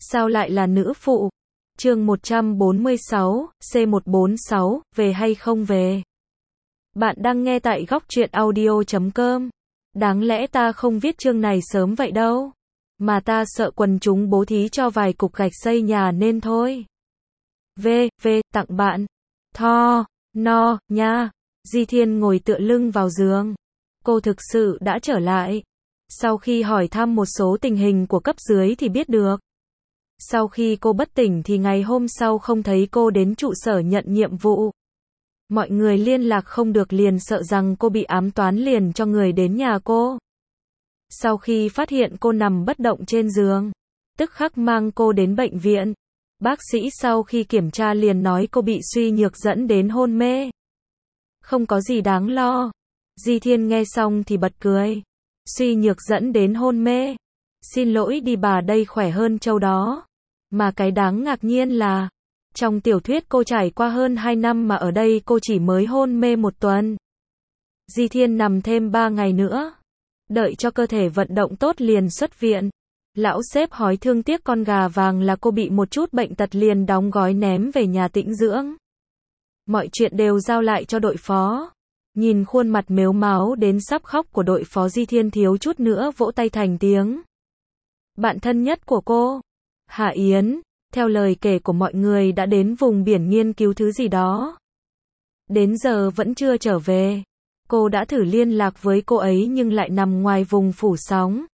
Sao lại là nữ phụ? Chương 146, C146, về hay không về? Bạn đang nghe tại góc truyện audio.com. Đáng lẽ ta không viết chương này sớm vậy đâu. Mà ta sợ quần chúng bố thí cho vài cục gạch xây nhà nên thôi. Tặng bạn. Tho, no, nha. Di Thiên ngồi tựa lưng vào giường. Cô thực sự đã trở lại. Sau khi hỏi thăm một số tình hình của cấp dưới thì biết được. Sau khi cô bất tỉnh thì ngày hôm sau không thấy cô đến trụ sở nhận nhiệm vụ. Mọi người liên lạc không được liền sợ rằng cô bị ám toán liền cho người đến nhà cô. Sau khi phát hiện cô nằm bất động trên giường, tức khắc mang cô đến bệnh viện. Bác sĩ sau khi kiểm tra liền nói cô bị suy nhược dẫn đến hôn mê. Không có gì đáng lo. Di Thiên nghe xong thì bật cười. Suy nhược dẫn đến hôn mê. Xin lỗi đi bà, đây khỏe hơn châu đó. Mà cái đáng ngạc nhiên là, trong tiểu thuyết cô trải qua hơn 2 năm mà ở đây cô chỉ mới hôn mê 1 tuần. Di Thiên nằm thêm 3 ngày nữa. Đợi cho cơ thể vận động tốt liền xuất viện. Lão sếp hỏi thương tiếc con gà vàng là cô bị một chút bệnh tật liền đóng gói ném về nhà tĩnh dưỡng. Mọi chuyện đều giao lại cho đội phó. Nhìn khuôn mặt mếu máo đến sắp khóc của đội phó, Di Thiên thiếu chút nữa vỗ tay thành tiếng. Bạn thân nhất của cô, Hạ Yến, theo lời kể của mọi người đã đến vùng biển nghiên cứu thứ gì đó. Đến giờ vẫn chưa trở về. Cô đã thử liên lạc với cô ấy nhưng lại nằm ngoài vùng phủ sóng.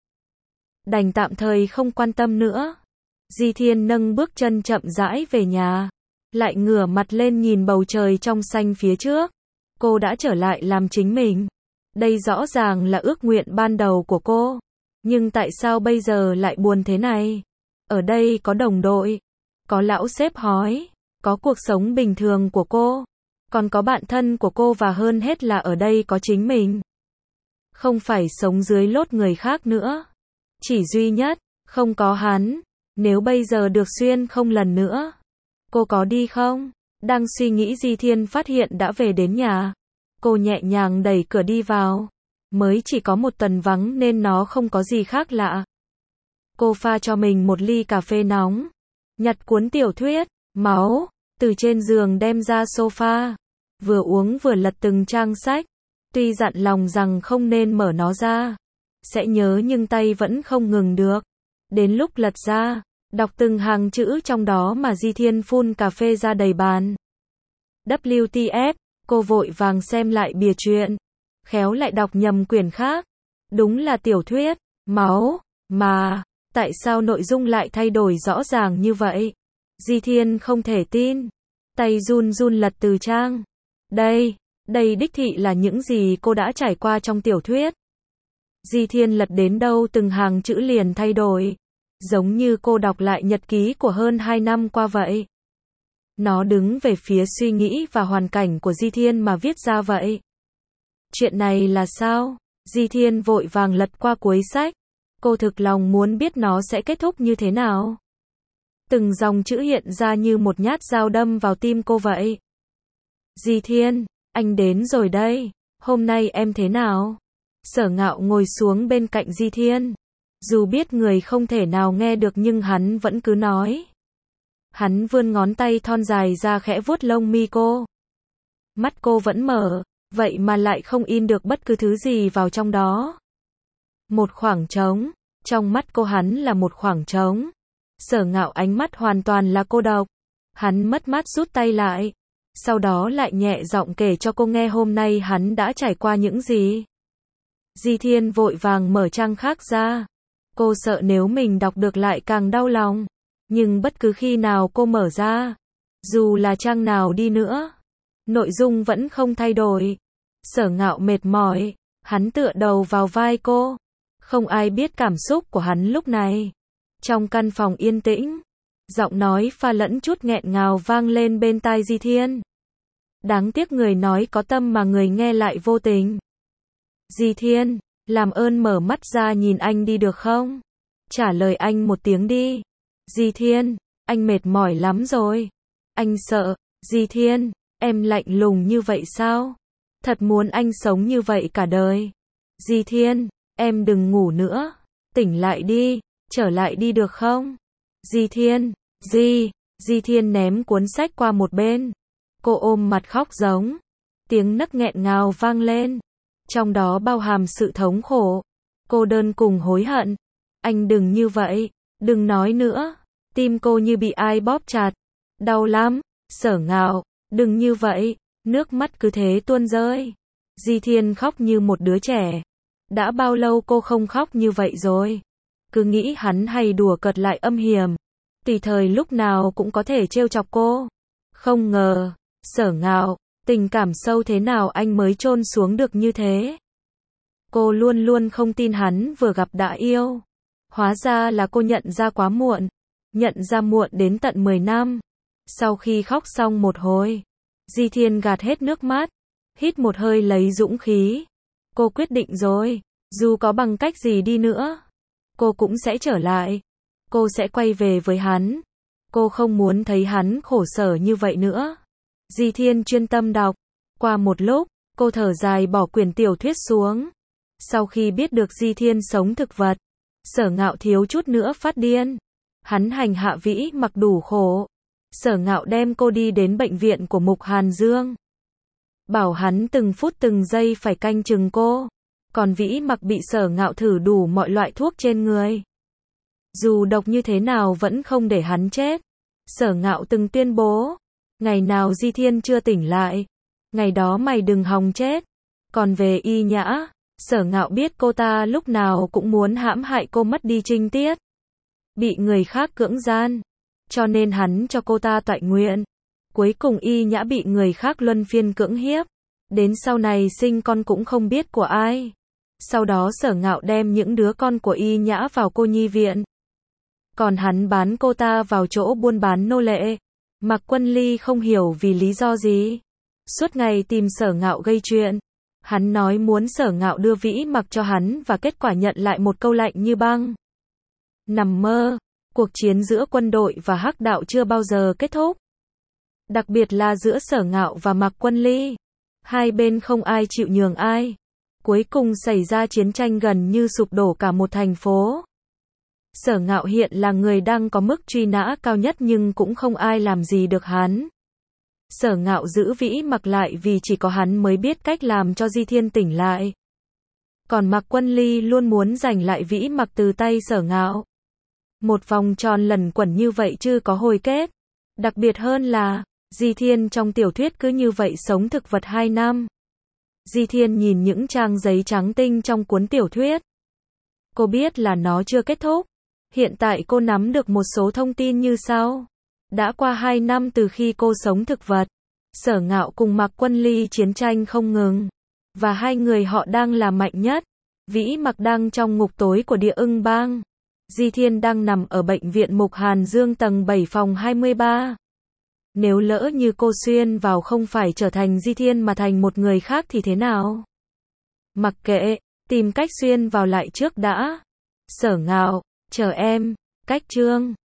Đành tạm thời không quan tâm nữa. Di Thiên nâng bước chân chậm rãi về nhà. Lại ngửa mặt lên nhìn bầu trời trong xanh phía trước. Cô đã trở lại làm chính mình. Đây rõ ràng là ước nguyện ban đầu của cô. Nhưng tại sao bây giờ lại buồn thế này? Ở đây có đồng đội, có lão sếp hói, có cuộc sống bình thường của cô, còn có bạn thân của cô và hơn hết là ở đây có chính mình. Không phải sống dưới lốt người khác nữa. Chỉ duy nhất, không có hắn. Nếu bây giờ được xuyên không lần nữa, cô có đi không? Đang suy nghĩ Di Thiên phát hiện đã về đến nhà. Cô nhẹ nhàng đẩy cửa đi vào. Mới chỉ có 1 tuần vắng nên nó không có gì khác lạ. Cô pha cho mình một ly cà phê nóng. Nhặt cuốn tiểu thuyết, máu, từ trên giường đem ra sofa. Vừa uống vừa lật từng trang sách. Tuy dặn lòng rằng không nên mở nó ra. Sẽ nhớ nhưng tay vẫn không ngừng được. Đến lúc lật ra, đọc từng hàng chữ trong đó mà Di Thiên phun cà phê ra đầy bàn. WTF, cô vội vàng xem lại bìa truyện. Khéo lại đọc nhầm quyển khác. Đúng là tiểu thuyết, máu, mà, tại sao nội dung lại thay đổi rõ ràng như vậy? Di Thiên không thể tin. Tay run run lật từ trang. Đây đích thị là những gì cô đã trải qua trong tiểu thuyết. Di Thiên lật đến đâu từng hàng chữ liền thay đổi. Giống như cô đọc lại nhật ký của hơn 2 năm qua vậy. Nó đứng về phía suy nghĩ và hoàn cảnh của Di Thiên mà viết ra vậy. Chuyện này là sao? Di Thiên vội vàng lật qua cuối sách. Cô thực lòng muốn biết nó sẽ kết thúc như thế nào. Từng dòng chữ hiện ra như một nhát dao đâm vào tim cô vậy. Di Thiên, anh đến rồi đây. Hôm nay em thế nào? Sở Ngạo ngồi xuống bên cạnh Di Thiên. Dù biết người không thể nào nghe được nhưng hắn vẫn cứ nói. Hắn vươn ngón tay thon dài ra khẽ vuốt lông mi cô. Mắt cô vẫn mở, vậy mà lại không in được bất cứ thứ gì vào trong đó. Một khoảng trống. Trong mắt cô hắn là một khoảng trống. Sở Ngạo ánh mắt hoàn toàn là cô độc. Hắn mất mát rút tay lại. Sau đó lại nhẹ giọng kể cho cô nghe hôm nay hắn đã trải qua những gì. Di Thiên vội vàng mở trang khác ra. Cô sợ nếu mình đọc được lại càng đau lòng. Nhưng bất cứ khi nào cô mở ra, dù là trang nào đi nữa, nội dung vẫn không thay đổi. Sở Ngạo mệt mỏi. Hắn tựa đầu vào vai cô. Không ai biết cảm xúc của hắn lúc này. Trong căn phòng yên tĩnh, giọng nói pha lẫn chút nghẹn ngào vang lên bên tai Di Thiên. Đáng tiếc người nói có tâm mà người nghe lại vô tình. Di Thiên, làm ơn mở mắt ra nhìn anh đi được không? Trả lời anh một tiếng đi. Di Thiên, anh mệt mỏi lắm rồi. Anh sợ. Di Thiên, em lạnh lùng như vậy sao? Thật muốn anh sống như vậy cả đời. Di Thiên, em đừng ngủ nữa. Tỉnh lại đi, trở lại đi được không? Di Thiên, Di Thiên ném cuốn sách qua một bên. Cô ôm mặt khóc giống. Tiếng nấc nghẹn ngào vang lên. Trong đó bao hàm sự thống khổ, cô đơn cùng hối hận. Anh đừng như vậy, đừng nói nữa. Tim cô như bị ai bóp chặt. Đau lắm. Sở Ngạo, đừng như vậy. Nước mắt cứ thế tuôn rơi. Di Thiên khóc như một đứa trẻ. Đã bao lâu cô không khóc như vậy rồi. Cứ nghĩ hắn hay đùa cợt lại âm hiểm. Tùy thời lúc nào cũng có thể trêu chọc cô. Không ngờ, Sở Ngạo, tình cảm sâu thế nào anh mới chôn xuống được như thế. Cô luôn luôn không tin hắn vừa gặp đã yêu. Hóa ra là cô nhận ra quá muộn. Nhận ra muộn đến tận 10 năm. Sau khi khóc xong một hồi, Di Thiên gạt hết nước mắt, hít một hơi lấy dũng khí. Cô quyết định rồi, dù có bằng cách gì đi nữa, cô cũng sẽ trở lại. Cô sẽ quay về với hắn. Cô không muốn thấy hắn khổ sở như vậy nữa. Di Thiên chuyên tâm đọc. Qua một lúc, cô thở dài bỏ quyển tiểu thuyết xuống. Sau khi biết được Di Thiên sống thực vật, Sở Ngạo thiếu chút nữa phát điên. Hắn hành hạ Vĩ Mặc đủ khổ. Sở Ngạo đem cô đi đến bệnh viện của Mục Hàn Dương. Bảo hắn từng phút từng giây phải canh chừng cô. Còn Vĩ Mặc bị Sở Ngạo thử đủ mọi loại thuốc trên người. Dù độc như thế nào vẫn không để hắn chết. Sở Ngạo từng tuyên bố, ngày nào Di Thiên chưa tỉnh lại, ngày đó mày đừng hòng chết. Còn về Y Nhã, Sở Ngạo biết cô ta lúc nào cũng muốn hãm hại cô mất đi trinh tiết. Bị người khác cưỡng gian, cho nên hắn cho cô ta toại nguyện. Cuối cùng Y Nhã bị người khác luân phiên cưỡng hiếp. Đến sau này sinh con cũng không biết của ai. Sau đó Sở Ngạo đem những đứa con của Y Nhã vào cô nhi viện. Còn hắn bán cô ta vào chỗ buôn bán nô lệ. Mạc Quân Ly không hiểu vì lý do gì. Suốt ngày tìm Sở Ngạo gây chuyện. Hắn nói muốn Sở Ngạo đưa Vĩ Mặc cho hắn và kết quả nhận lại một câu lạnh như băng. Nằm mơ, cuộc chiến giữa quân đội và Hắc Đạo chưa bao giờ kết thúc. Đặc biệt là giữa Sở Ngạo và Mạc Quân Ly. Hai bên không ai chịu nhường ai. Cuối cùng xảy ra chiến tranh gần như sụp đổ cả một thành phố. Sở Ngạo hiện là người đang có mức truy nã cao nhất nhưng cũng không ai làm gì được hắn. Sở Ngạo giữ Vĩ Mặc lại vì chỉ có hắn mới biết cách làm cho Di Thiên tỉnh lại. Còn Mạc Quân Ly luôn muốn giành lại Vĩ Mặc từ tay Sở Ngạo. Một vòng tròn lẩn quẩn như vậy chưa có hồi kết. Đặc biệt hơn là, Di Thiên trong tiểu thuyết cứ như vậy sống thực vật 2 năm. Di Thiên nhìn những trang giấy trắng tinh trong cuốn tiểu thuyết. Cô biết là nó chưa kết thúc. Hiện tại cô nắm được một số thông tin như sau. Đã qua 2 năm từ khi cô sống thực vật. Sở Ngạo cùng Mạc Quân Ly chiến tranh không ngừng. Và hai người họ đang là mạnh nhất. Vĩ Mặc đang trong ngục tối của Địa Ưng Bang. Di Thiên đang nằm ở bệnh viện Mục Hàn Dương tầng 7 phòng 23. Nếu lỡ như cô xuyên vào không phải trở thành Di Thiên mà thành một người khác thì thế nào? Mặc kệ, tìm cách xuyên vào lại trước đã. Sở Ngạo, chờ em, cách chương.